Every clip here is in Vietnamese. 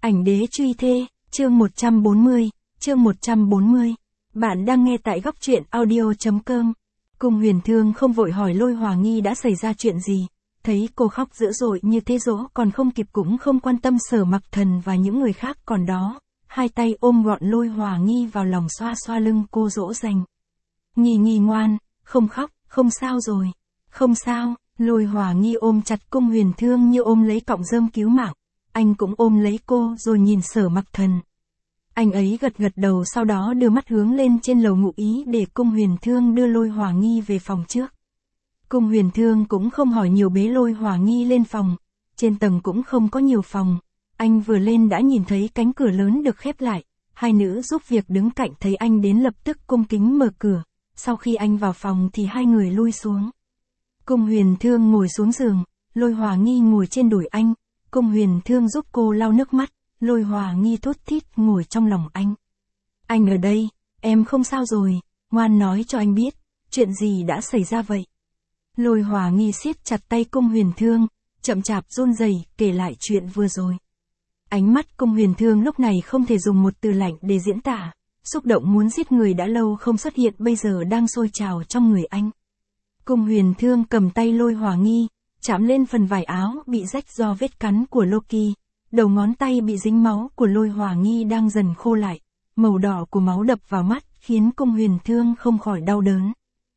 Ảnh đế truy thê, chương 140, chương 140. Bạn đang nghe tại góc truyện audio.com. Cung Huyền Thương không vội hỏi Lôi Hòa Nghi đã xảy ra chuyện gì. Thấy cô khóc dữ dội như thế dỗ còn không kịp cũng không quan tâm Sở Mặc Thần và những người khác còn đó. Hai tay ôm gọn Lôi Hòa Nghi vào lòng xoa xoa lưng cô dỗ dành. Nghi ngoan, không khóc, không sao rồi. Không sao, Lôi Hòa Nghi ôm chặt Cung Huyền Thương như ôm lấy cọng rơm cứu mạng. Anh cũng ôm lấy cô rồi nhìn Sở Mặc Thần. Anh ấy gật đầu sau đó đưa mắt hướng lên trên lầu ngụ ý để Cung Huyền Thương đưa Lôi Hòa Nghi về phòng trước. Cung Huyền Thương cũng không hỏi nhiều bế Lôi Hòa Nghi lên phòng. Trên tầng cũng không có nhiều phòng. Anh vừa lên đã nhìn thấy cánh cửa lớn được khép lại. Hai nữ giúp việc đứng cạnh thấy anh đến lập tức cung kính mở cửa. Sau khi anh vào phòng thì hai người lui xuống. Cung Huyền Thương ngồi xuống giường, Lôi Hòa Nghi ngồi trên đùi anh. Cung Huyền Thương giúp cô lau nước mắt, Lôi Hòa Nghi thút thít ngồi trong lòng anh. Anh ở đây, em không sao rồi, ngoan nói cho anh biết, chuyện gì đã xảy ra vậy? Lôi Hòa Nghi siết chặt tay Cung Huyền Thương, chậm chạp run rẩy kể lại chuyện vừa rồi. Ánh mắt Cung Huyền Thương lúc này không thể dùng một từ lạnh để diễn tả, xúc động muốn giết người đã lâu không xuất hiện bây giờ đang sôi trào trong người anh. Cung Huyền Thương cầm tay Lôi Hòa Nghi, chạm lên phần vải áo bị rách do vết cắn của Loki, đầu ngón tay bị dính máu của Lôi Hòa Nghi đang dần khô lại, màu đỏ của máu đập vào mắt khiến Cung Huyền Thương không khỏi đau đớn.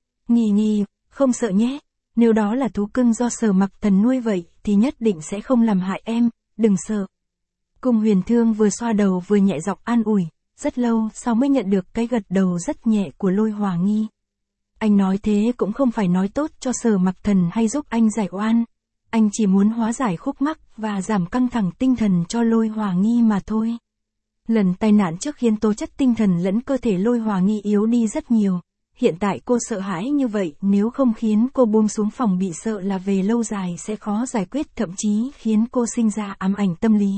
Nghi, không sợ nhé, nếu đó là thú cưng do Sở Mặc Thần nuôi vậy thì nhất định sẽ không làm hại em, đừng sợ. Cung Huyền Thương vừa xoa đầu vừa nhẹ giọng an ủi, rất lâu sau mới nhận được cái gật đầu rất nhẹ của Lôi Hòa Nghi. Anh nói thế cũng không phải nói tốt cho Sở Mặc Thần hay giúp anh giải oan. Anh chỉ muốn hóa giải khúc mắc và giảm căng thẳng tinh thần cho Lôi Hòa Nghi mà thôi. Lần tai nạn trước khiến tố chất tinh thần lẫn cơ thể Lôi Hòa Nghi yếu đi rất nhiều. Hiện tại cô sợ hãi như vậy nếu không khiến cô buông xuống phòng bị sợ là về lâu dài sẽ khó giải quyết thậm chí khiến cô sinh ra ám ảnh tâm lý.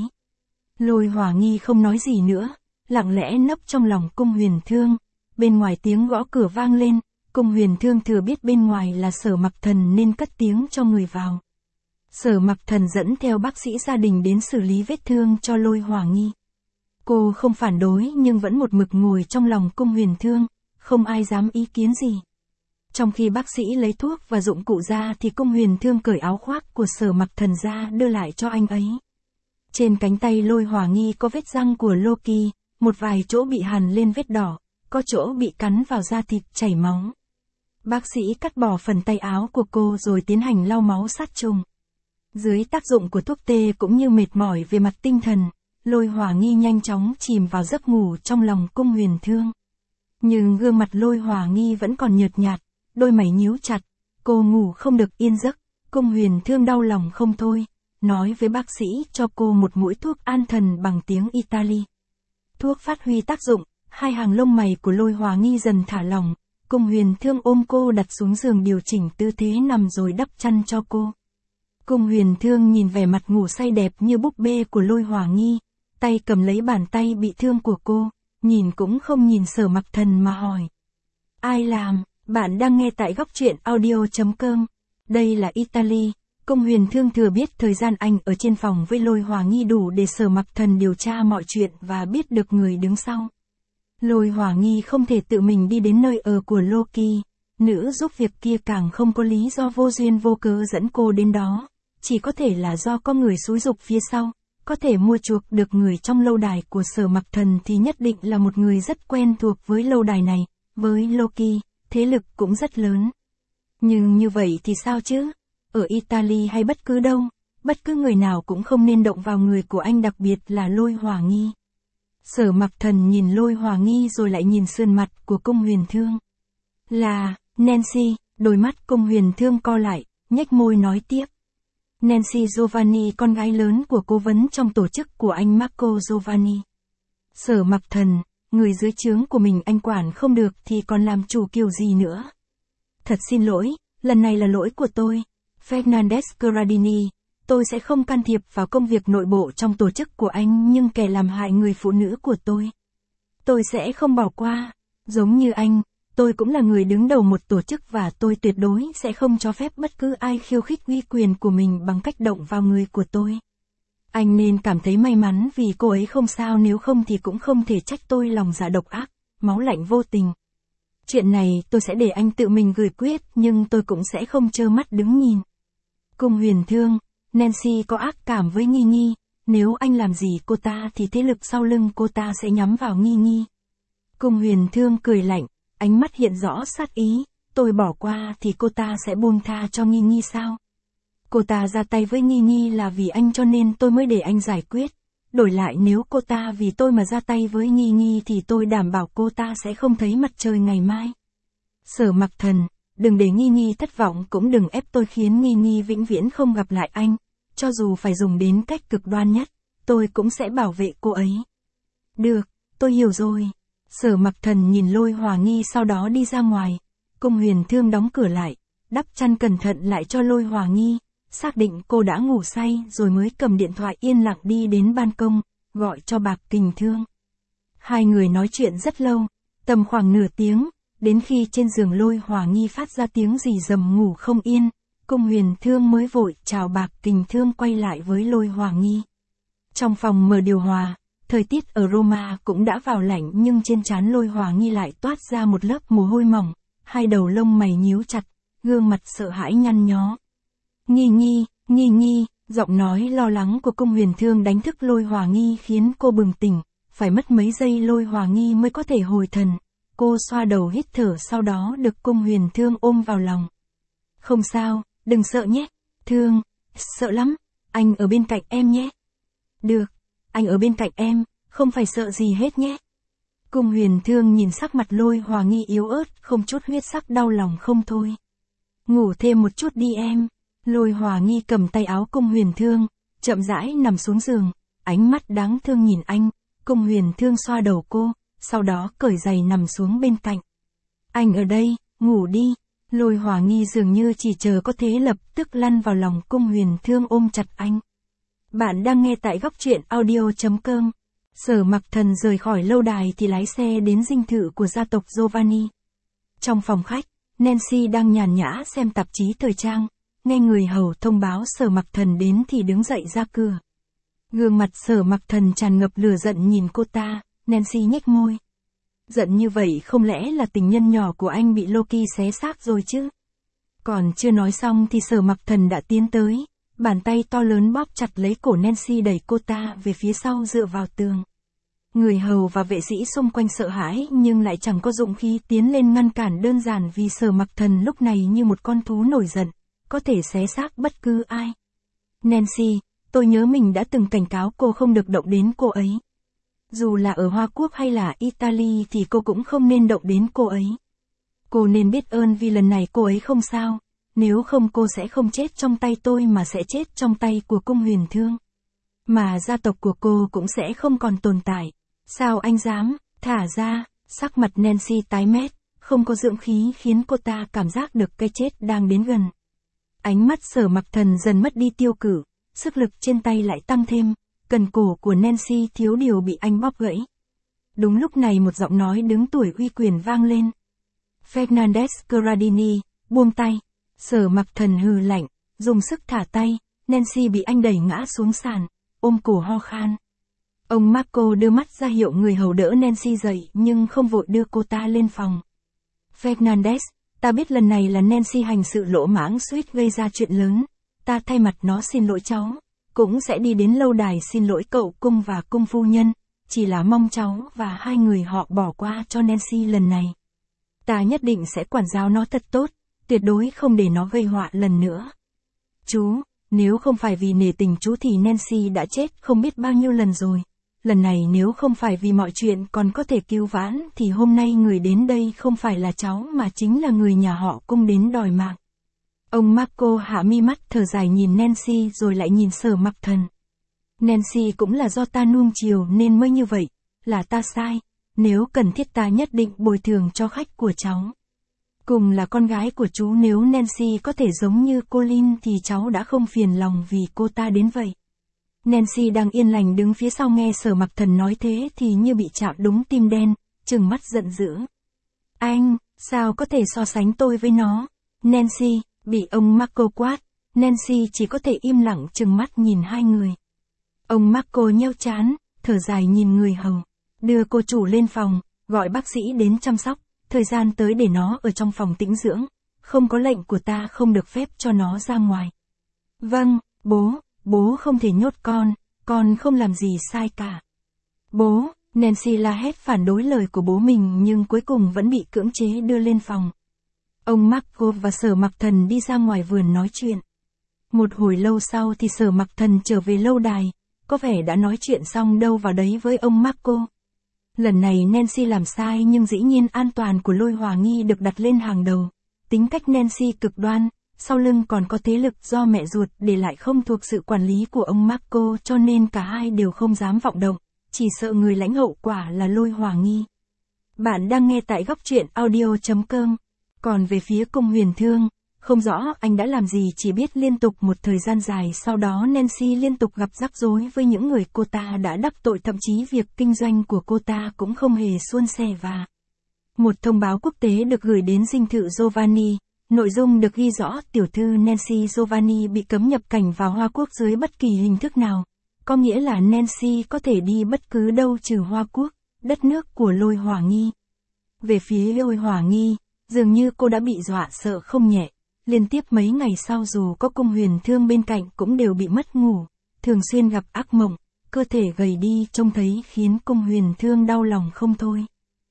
Lôi Hòa Nghi không nói gì nữa, lặng lẽ nấp trong lòng Cung Huyền Thương. Bên ngoài tiếng gõ cửa vang lên. Cung Huyền Thương thừa biết bên ngoài là Sở Mặc Thần nên cất tiếng cho người vào. Sở Mặc Thần dẫn theo bác sĩ gia đình đến xử lý vết thương cho Lôi Hòa Nghi. Cô không phản đối nhưng vẫn một mực ngồi trong lòng Cung Huyền Thương, không ai dám ý kiến gì. Trong khi bác sĩ lấy thuốc và dụng cụ ra thì Cung Huyền Thương cởi áo khoác của Sở Mặc Thần ra đưa lại cho anh ấy. Trên cánh tay Lôi Hòa Nghi có vết răng của Loki, một vài chỗ bị hằn lên vết đỏ, có chỗ bị cắn vào da thịt chảy máu. Bác sĩ cắt bỏ phần tay áo của cô rồi tiến hành lau máu sát trùng. Dưới tác dụng của thuốc tê cũng như mệt mỏi về mặt tinh thần, Lôi Hòa Nghi nhanh chóng chìm vào giấc ngủ trong lòng Cung Huyền Thương. Nhưng gương mặt Lôi Hòa Nghi vẫn còn nhợt nhạt, đôi mày nhíu chặt, cô ngủ không được yên giấc. Cung Huyền Thương đau lòng không thôi, nói với bác sĩ cho cô một mũi thuốc an thần bằng tiếng Italy. Thuốc phát huy tác dụng, hai hàng lông mày của Lôi Hòa Nghi dần thả lỏng. Cung Huyền Thương ôm cô đặt xuống giường điều chỉnh tư thế nằm rồi đắp chăn cho cô. Cung Huyền Thương nhìn vẻ mặt ngủ say đẹp như búp bê của Lôi Hòa Nghi, tay cầm lấy bàn tay bị thương của cô, nhìn cũng không nhìn Sở Mặc Thần mà hỏi. Ai làm? Bạn đang nghe tại góc truyện audio.com. Đây là Italy. Cung Huyền Thương thừa biết thời gian anh ở trên phòng với Lôi Hòa Nghi đủ để Sở Mặc Thần điều tra mọi chuyện và biết được người đứng sau. Lôi Hòa Nghi không thể tự mình đi đến nơi ở của Loki, nữ giúp việc kia càng không có lý do vô duyên vô cớ dẫn cô đến đó, chỉ có thể là do có người xúi giục phía sau, có thể mua chuộc được người trong lâu đài của Sở Mặc Thần thì nhất định là một người rất quen thuộc với lâu đài này, với Loki, thế lực cũng rất lớn. Nhưng như vậy thì sao chứ? Ở Italy hay bất cứ đâu, bất cứ người nào cũng không nên động vào người của anh đặc biệt là Lôi Hòa Nghi. Sở Mặc Thần nhìn Lôi Hòa Nghi rồi lại nhìn sườn mặt của Cung Huyền Thương. Là, Nancy, đôi mắt Cung Huyền Thương co lại, nhếch môi nói tiếp. Nancy Giovanni con gái lớn của cố vấn trong tổ chức của anh Marco Giovanni. Sở Mặc Thần, người dưới trướng của mình anh quản không được thì còn làm chủ kiểu gì nữa. Thật xin lỗi, lần này là lỗi của tôi, Fernandez Corradini. Tôi sẽ không can thiệp vào công việc nội bộ trong tổ chức của anh nhưng kẻ làm hại người phụ nữ của tôi sẽ không bỏ qua. Giống như anh, tôi cũng là người đứng đầu một tổ chức và tôi tuyệt đối sẽ không cho phép bất cứ ai khiêu khích uy quyền của mình bằng cách động vào người của tôi. Anh nên cảm thấy may mắn vì cô ấy không sao, nếu không thì cũng không thể trách tôi lòng dạ độc ác, máu lạnh vô tình. Chuyện này tôi sẽ để anh tự mình gửi quyết, nhưng tôi cũng sẽ không trơ mắt đứng nhìn. Cung Huyền Thương, Nancy có ác cảm với Nghi Nghi, nếu anh làm gì cô ta thì thế lực sau lưng cô ta sẽ nhắm vào Nghi Nghi. Cung Huyền Thương cười lạnh, ánh mắt hiện rõ sát ý, tôi bỏ qua thì cô ta sẽ buông tha cho Nghi Nghi sao? Cô ta ra tay với Nghi Nghi là vì anh cho nên tôi mới để anh giải quyết. Đổi lại nếu cô ta vì tôi mà ra tay với Nghi Nghi thì tôi đảm bảo cô ta sẽ không thấy mặt trời ngày mai. Sở Mặc Thần, đừng để Nghi Nghi thất vọng, cũng đừng ép tôi khiến Nghi Nghi vĩnh viễn không gặp lại anh. Cho dù phải dùng đến cách cực đoan nhất, tôi cũng sẽ bảo vệ cô ấy. Được, tôi hiểu rồi. Sở Mặc Thần nhìn Lôi Hòa Nghi sau đó đi ra ngoài. Cung Huyền Thương đóng cửa lại, đắp chăn cẩn thận lại cho Lôi Hòa Nghi, xác định cô đã ngủ say rồi mới cầm điện thoại yên lặng đi đến ban công, gọi cho Bạc Kình Thương. Hai người nói chuyện rất lâu, tầm khoảng nửa tiếng, đến khi trên giường Lôi Hòa Nghi phát ra tiếng rì rầm ngủ không yên, Cung Huyền Thương mới vội chào Bạc Kình Thương quay lại với Lôi Hòa Nghi. Trong phòng mở điều hòa, thời tiết ở Roma cũng đã vào lạnh nhưng trên trán Lôi Hòa Nghi lại toát ra một lớp mồ hôi mỏng, hai đầu lông mày nhíu chặt, gương mặt sợ hãi nhăn nhó. Nghi Nghi, giọng nói lo lắng của Cung Huyền Thương đánh thức Lôi Hòa Nghi khiến cô bừng tỉnh, phải mất mấy giây Lôi Hòa Nghi mới có thể hồi thần. Cô xoa đầu hít thở sau đó được Cung Huyền Thương ôm vào lòng. Không sao, đừng sợ nhé. Thương, sợ lắm, anh ở bên cạnh em nhé. Được, anh ở bên cạnh em, không phải sợ gì hết nhé. Cung Huyền Thương nhìn sắc mặt Lôi Hòa Nghi yếu ớt, không chút huyết sắc đau lòng không thôi. Ngủ thêm một chút đi em. Lôi Hòa Nghi cầm tay áo Cung Huyền Thương, chậm rãi nằm xuống giường, ánh mắt đáng thương nhìn anh. Cung Huyền Thương xoa đầu cô, sau đó cởi giày nằm xuống bên cạnh. Anh ở đây, ngủ đi. Lôi Hòa Nghi dường như chỉ chờ có thế lập tức lăn vào lòng Cung Huyền Thương ôm chặt anh. Bạn đang nghe tại góc truyện audio.com. Sở Mặc Thần rời khỏi lâu đài thì lái xe đến dinh thự của gia tộc Giovanni. Trong phòng khách, Nancy đang nhàn nhã xem tạp chí thời trang, nghe người hầu thông báo Sở Mặc Thần đến thì đứng dậy ra cửa. Gương mặt Sở Mặc Thần tràn ngập lửa giận nhìn cô ta, Nancy nhếch môi. Giận như vậy không lẽ là tình nhân nhỏ của anh bị Loki xé xác rồi chứ? Còn chưa nói xong thì Sở Mặc Thần đã tiến tới, bàn tay to lớn bóp chặt lấy cổ Nancy đẩy cô ta về phía sau dựa vào tường. Người hầu và vệ sĩ xung quanh sợ hãi nhưng lại chẳng có dụng khí tiến lên ngăn cản, đơn giản vì Sở Mặc Thần lúc này như một con thú nổi giận, có thể xé xác bất cứ ai. Nancy, tôi nhớ mình đã từng cảnh cáo cô không được động đến cô ấy. Dù là ở Hoa Quốc hay là Italy thì cô cũng không nên động đến cô ấy. Cô nên biết ơn vì lần này cô ấy không sao, nếu không cô sẽ không chết trong tay tôi mà sẽ chết trong tay của Cung Huyền Thương. Mà gia tộc của cô cũng sẽ không còn tồn tại. Sao anh dám, thả ra, sắc mặt Nancy tái mét, không có dưỡng khí khiến cô ta cảm giác được cái chết đang đến gần. Ánh mắt Sở Mặc Thần dần mất đi tiêu cự, sức lực trên tay lại tăng thêm, cần cổ của Nancy thiếu điều bị anh bóp gãy. Đúng lúc này một giọng nói đứng tuổi uy quyền vang lên. Fernandez Corradini, buông tay. Sở Mặc Thần hừ lạnh, dùng sức thả tay, Nancy bị anh đẩy ngã xuống sàn, ôm cổ ho khan. Ông Marco đưa mắt ra hiệu người hầu đỡ Nancy dậy nhưng không vội đưa cô ta lên phòng. Fernandez, ta biết lần này là Nancy hành sự lỗ mãng suýt gây ra chuyện lớn, ta thay mặt nó xin lỗi cháu, cũng sẽ đi đến lâu đài xin lỗi cậu Cung và Cung phu nhân, chỉ là mong cháu và hai người họ bỏ qua cho Nancy lần này. Ta nhất định sẽ quản giáo nó thật tốt, tuyệt đối không để nó gây họa lần nữa. Chú, nếu không phải vì nể tình chú thì Nancy đã chết không biết bao nhiêu lần rồi. Lần này nếu không phải vì mọi chuyện còn có thể cứu vãn thì hôm nay người đến đây không phải là cháu mà chính là người nhà họ Cung đến đòi mạng. Ông Marco hạ mi mắt thở dài nhìn Nancy rồi lại nhìn Sở Mặc Thần. Nancy cũng là do ta nuông chiều nên mới như vậy, là ta sai, nếu cần thiết ta nhất định bồi thường cho khách của cháu. Cùng là con gái của chú, nếu Nancy có thể giống như cô Lynn thì cháu đã không phiền lòng vì cô ta đến vậy. Nancy đang yên lành đứng phía sau nghe Sở Mặc Thần nói thế thì như bị chạm đúng tim đen, trừng mắt giận dữ. Anh, sao có thể so sánh tôi với nó? Nancy, bị ông Marco quát, Nancy chỉ có thể im lặng trừng mắt nhìn hai người. Ông Marco nheo trán, thở dài nhìn người hầu. Đưa cô chủ lên phòng, gọi bác sĩ đến chăm sóc, thời gian tới để nó ở trong phòng tĩnh dưỡng. Không có lệnh của ta không được phép cho nó ra ngoài. Vâng, bố không thể nhốt con không làm gì sai cả. Bố, Nancy la hét phản đối lời của bố mình nhưng cuối cùng vẫn bị cưỡng chế đưa lên phòng. Ông Marco và Sở Mặc Thần đi ra ngoài vườn nói chuyện. Một hồi lâu sau thì Sở Mặc Thần trở về lâu đài, có vẻ đã nói chuyện xong đâu vào đấy với ông Marco. Lần này Nancy làm sai nhưng dĩ nhiên an toàn của Lôi Hòa Nghi được đặt lên hàng đầu. Tính cách Nancy cực đoan, sau lưng còn có thế lực do mẹ ruột để lại không thuộc sự quản lý của ông Marco cho nên cả hai đều không dám vọng động, chỉ sợ người lãnh hậu quả là Lôi Hòa Nghi. Bạn đang nghe tại góc truyện audio.com. Còn về phía Cung Huyền Thương, không rõ anh đã làm gì chỉ biết liên tục một thời gian dài sau đó Nancy liên tục gặp rắc rối với những người cô ta đã đắc tội, thậm chí việc kinh doanh của cô ta cũng không hề suôn sẻ và một thông báo quốc tế được gửi đến dinh thự Giovanni, nội dung được ghi rõ tiểu thư Nancy Giovanni bị cấm nhập cảnh vào Hoa Quốc dưới bất kỳ hình thức nào, có nghĩa là Nancy có thể đi bất cứ đâu trừ Hoa Quốc, đất nước của Lôi Hòa Nghi. Về phía Lôi Hòa Nghi, dường như cô đã bị dọa sợ không nhẹ, liên tiếp mấy ngày sau dù có Cung Huyền Thương bên cạnh cũng đều bị mất ngủ, thường xuyên gặp ác mộng, cơ thể gầy đi trông thấy khiến Cung Huyền Thương đau lòng không thôi.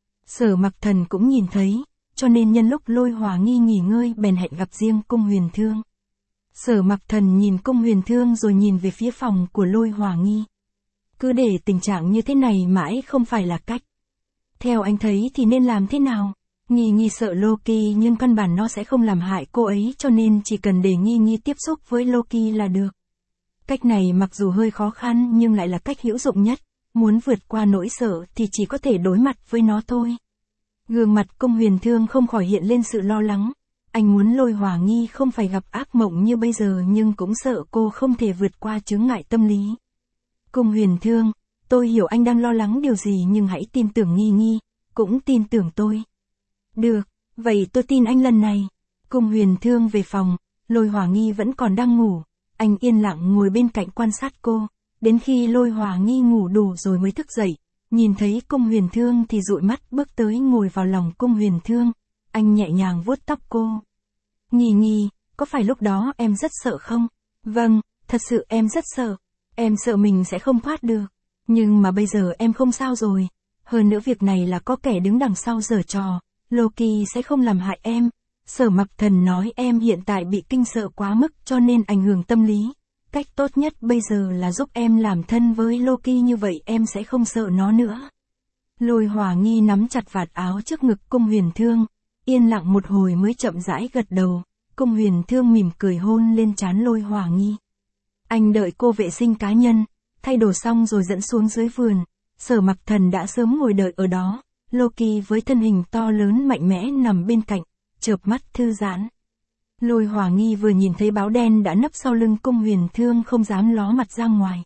Sở Mặc Thần cũng nhìn thấy, cho nên nhân lúc Lôi Hòa Nghi nghỉ ngơi bèn hẹn gặp riêng Cung Huyền Thương. Sở Mặc Thần nhìn Cung Huyền Thương rồi nhìn về phía phòng của Lôi Hòa Nghi. Cứ để tình trạng như thế này mãi không phải là cách. Theo anh thấy thì nên làm thế nào? Nghi sợ Loki nhưng căn bản nó sẽ không làm hại cô ấy cho nên chỉ cần để Nghi tiếp xúc với Loki là được. Cách này mặc dù hơi khó khăn nhưng lại là cách hữu dụng nhất, muốn vượt qua nỗi sợ thì chỉ có thể đối mặt với nó thôi. Gương mặt Cung Huyền Thương không khỏi hiện lên sự lo lắng, anh muốn Lôi Hòa Nghi không phải gặp ác mộng như bây giờ nhưng cũng sợ cô không thể vượt qua chướng ngại tâm lý. Cung Huyền Thương, tôi hiểu anh đang lo lắng điều gì nhưng hãy tin tưởng Nghi, cũng tin tưởng tôi. Được, vậy tôi tin anh lần này. Cung Huyền Thương về phòng, Lôi Hòa Nghi vẫn còn đang ngủ, anh yên lặng ngồi bên cạnh quan sát cô, đến khi Lôi Hòa Nghi ngủ đủ rồi mới thức dậy, nhìn thấy Cung Huyền Thương thì dụi mắt bước tới ngồi vào lòng Cung Huyền Thương, anh nhẹ nhàng vuốt tóc cô. Nghi, có phải lúc đó em rất sợ không? Vâng, thật sự em rất sợ, em sợ mình sẽ không thoát được, nhưng mà bây giờ em không sao rồi, hơn nữa việc này là có kẻ đứng đằng sau giở trò. Loki sẽ không làm hại em. Sở Mặc Thần nói em hiện tại bị kinh sợ quá mức cho nên ảnh hưởng tâm lý. Cách tốt nhất bây giờ là giúp em làm thân với Loki như vậy em sẽ không sợ nó nữa. Lôi Hòa Nghi nắm chặt vạt áo trước ngực Cung Huyền Thương, yên lặng một hồi mới chậm rãi gật đầu. Cung Huyền Thương mỉm cười hôn lên trán Lôi Hòa Nghi. Anh đợi cô vệ sinh cá nhân, thay đồ xong rồi dẫn xuống dưới vườn. Sở Mặc Thần đã sớm ngồi đợi ở đó. Loki với thân hình to lớn mạnh mẽ nằm bên cạnh, chợp mắt thư giãn. Lôi Hòa Nghi vừa nhìn thấy báo đen đã nấp sau lưng Cung Huyền Thương không dám ló mặt ra ngoài.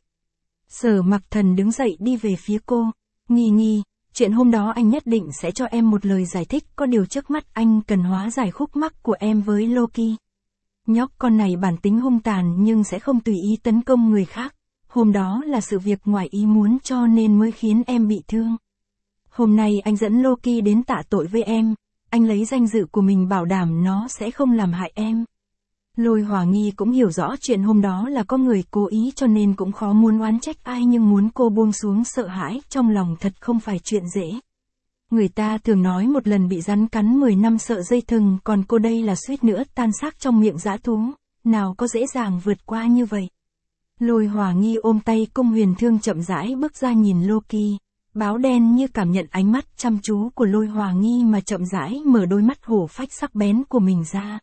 Sở Mặc Thần đứng dậy đi về phía cô. Nghi, chuyện hôm đó anh nhất định sẽ cho em một lời giải thích, có điều trước mắt anh cần hóa giải khúc mắc của em với Loki. Nhóc con này bản tính hung tàn nhưng sẽ không tùy ý tấn công người khác. Hôm đó là sự việc ngoài ý muốn cho nên mới khiến em bị thương. Hôm nay anh dẫn Loki đến tạ tội với em, anh lấy danh dự của mình bảo đảm nó sẽ không làm hại em. Lôi Hòa Nghi cũng hiểu rõ chuyện hôm đó là có người cố ý cho nên cũng khó muốn oán trách ai nhưng muốn cô buông xuống sợ hãi trong lòng thật không phải chuyện dễ. Người ta thường nói một lần bị rắn cắn 10 năm sợ dây thừng còn cô đây là suýt nữa tan xác trong miệng dã thú, nào có dễ dàng vượt qua như vậy. Lôi Hòa Nghi ôm tay Cung Huyền Thương chậm rãi bước ra nhìn Loki. Báo đen như cảm nhận ánh mắt chăm chú của Lôi Hòa Nghi mà chậm rãi mở đôi mắt hổ phách sắc bén của mình ra.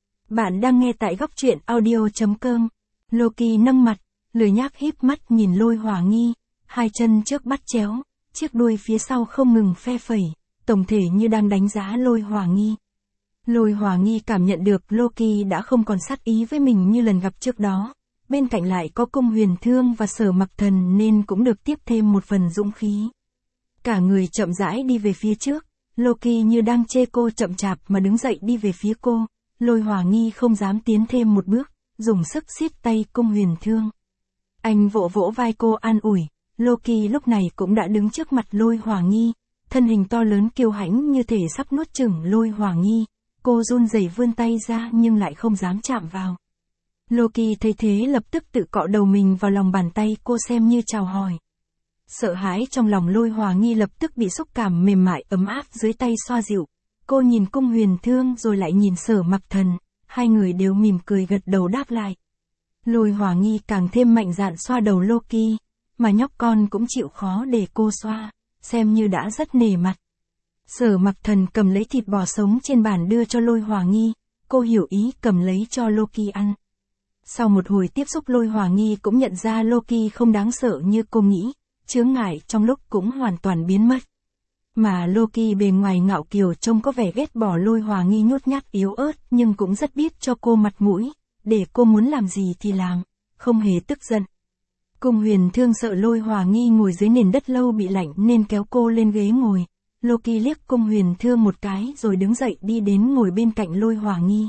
Bạn đang nghe tại góc truyện audio.com. Loki nâng mặt, lười nhác híp mắt nhìn Lôi Hòa Nghi, hai chân trước bắt chéo, chiếc đuôi phía sau không ngừng phe phẩy, tổng thể như đang đánh giá Lôi Hòa Nghi. Lôi Hòa Nghi cảm nhận được Loki đã không còn sát ý với mình như lần gặp trước đó, bên cạnh lại có Cung Huyền Thương và Sở Mặc Thần nên cũng được tiếp thêm một phần dũng khí. Cả người chậm rãi đi về phía trước, Loki như đang chê cô chậm chạp mà đứng dậy đi về phía cô, Lôi Hòa Nghi không dám tiến thêm một bước, dùng sức siết tay Cung Huyền Thương. Anh vỗ vỗ vai cô an ủi, Loki lúc này cũng đã đứng trước mặt Lôi Hỏa Nghi, thân hình to lớn kiêu hãnh như thể sắp nuốt chửng Lôi Hỏa Nghi, cô run rẩy vươn tay ra nhưng lại không dám chạm vào. Loki thấy thế lập tức tự cọ đầu mình vào lòng bàn tay cô xem như chào hỏi. Sợ hãi trong lòng Lôi Hỏa Nghi lập tức bị xúc cảm mềm mại ấm áp dưới tay xoa dịu. Cô nhìn Cung Huyền Thương rồi lại nhìn Sở Mặc Thần, hai người đều mỉm cười gật đầu đáp lại. Lôi Hỏa Nghi càng thêm mạnh dạn xoa đầu Loki, mà nhóc con cũng chịu khó để cô xoa, xem như đã rất nể mặt. Sở Mặc Thần cầm lấy thịt bò sống trên bàn đưa cho Lôi Hỏa Nghi, cô hiểu ý cầm lấy cho Loki ăn. Sau một hồi tiếp xúc Lôi Hỏa Nghi cũng nhận ra Loki không đáng sợ như cô nghĩ, chướng ngại trong lúc cũng hoàn toàn biến mất. Mà Loki bề ngoài ngạo kiều trông có vẻ ghét bỏ Lôi Hỏa Nghi nhút nhát yếu ớt nhưng cũng rất biết cho cô mặt mũi, để cô muốn làm gì thì làm, không hề tức giận. Cung Huyền Thương sợ Lôi Hỏa Nghi ngồi dưới nền đất lâu bị lạnh nên kéo cô lên ghế ngồi. Loki liếc Cung Huyền Thương một cái rồi đứng dậy đi đến ngồi bên cạnh Lôi Hỏa Nghi.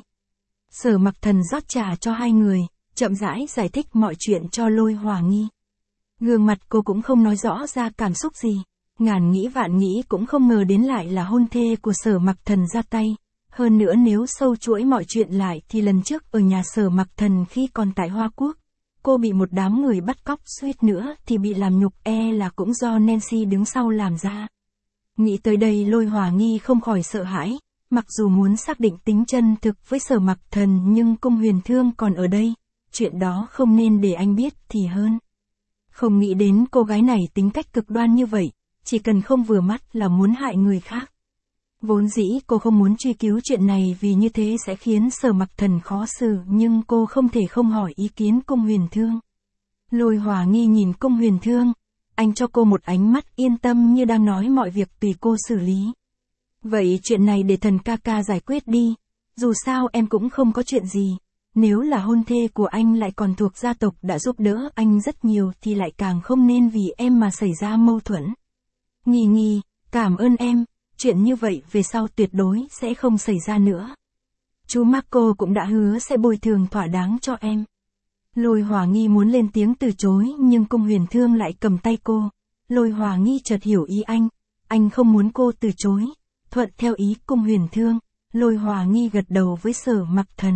Sở Mặc Thần rót trà cho hai người, chậm rãi giải thích mọi chuyện cho Lôi Hỏa Nghi. Gương mặt cô cũng không nói rõ ra cảm xúc gì, ngàn nghĩ vạn nghĩ cũng không ngờ đến lại là hôn thê của Sở Mặc Thần ra tay. Hơn nữa nếu sâu chuỗi mọi chuyện lại thì lần trước ở nhà Sở Mặc Thần khi còn tại Hoa Quốc, cô bị một đám người bắt cóc suýt nữa thì bị làm nhục là cũng do Nancy đứng sau làm ra. Nghĩ tới đây Lôi Hỏa Nghi không khỏi sợ hãi, mặc dù muốn xác định tính chân thực với Sở Mặc Thần nhưng Cung Huyền Thương còn ở đây, chuyện đó không nên để anh biết thì hơn. Không nghĩ đến cô gái này tính cách cực đoan như vậy, chỉ cần không vừa mắt là muốn hại người khác. Vốn dĩ cô không muốn truy cứu chuyện này vì như thế sẽ khiến Sở Mặc Thần khó xử nhưng cô không thể không hỏi ý kiến Cung Huyền Thương. Lôi Hỏa Nghi nhìn Cung Huyền Thương, anh cho cô một ánh mắt yên tâm như đang nói mọi việc tùy cô xử lý. Vậy chuyện này để Thần ca ca giải quyết đi, dù sao em cũng không có chuyện gì, nếu là hôn thê của anh lại còn thuộc gia tộc đã giúp đỡ anh rất nhiều thì lại càng không nên vì em mà xảy ra mâu thuẫn. Nghi, cảm ơn em. Chuyện như vậy về sau tuyệt đối sẽ không xảy ra nữa. Chú Marco cũng đã hứa sẽ bồi thường thỏa đáng cho em. Lôi Hỏa Nghi muốn lên tiếng từ chối nhưng Cung Huyền Thương lại cầm tay cô. Lôi Hỏa Nghi chợt hiểu ý anh không muốn cô từ chối. Thuận theo ý Cung Huyền Thương, Lôi Hỏa Nghi gật đầu với Sở Mặc Thần.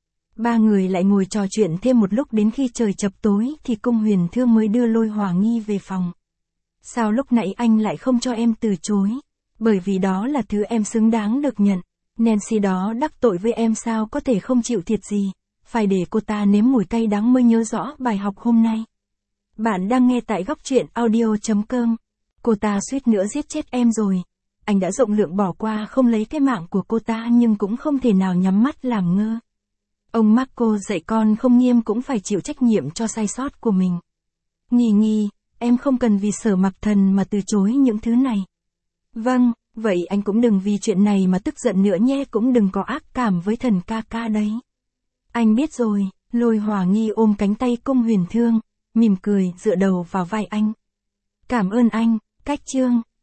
Ba người lại ngồi trò chuyện thêm một lúc đến khi trời chập tối thì Cung Huyền Thương mới đưa Lôi Hỏa Nghi về phòng. Sao lúc nãy anh lại không cho em từ chối? Bởi vì đó là thứ em xứng đáng được nhận. Nancy đó đắc tội với em sao có thể không chịu thiệt gì. Phải để cô ta nếm mùi cay đắng mới nhớ rõ bài học hôm nay. Bạn đang nghe tại góc truyện audio.com. Cô ta suýt nữa giết chết em rồi. Anh đã rộng lượng bỏ qua không lấy cái mạng của cô ta nhưng cũng không thể nào nhắm mắt làm ngơ. Ông Marco dạy con không nghiêm cũng phải chịu trách nhiệm cho sai sót của mình. Nghi, em không cần vì Sở Mặc Thần mà từ chối những thứ này. Vâng, vậy anh cũng đừng vì chuyện này mà tức giận nữa nhé, cũng đừng có ác cảm với Thần ca ca đấy. Anh biết rồi. Lôi Hỏa Nghi ôm cánh tay Cung Huyền Thương, mỉm cười dựa đầu vào vai anh. Cảm ơn anh. Cách chương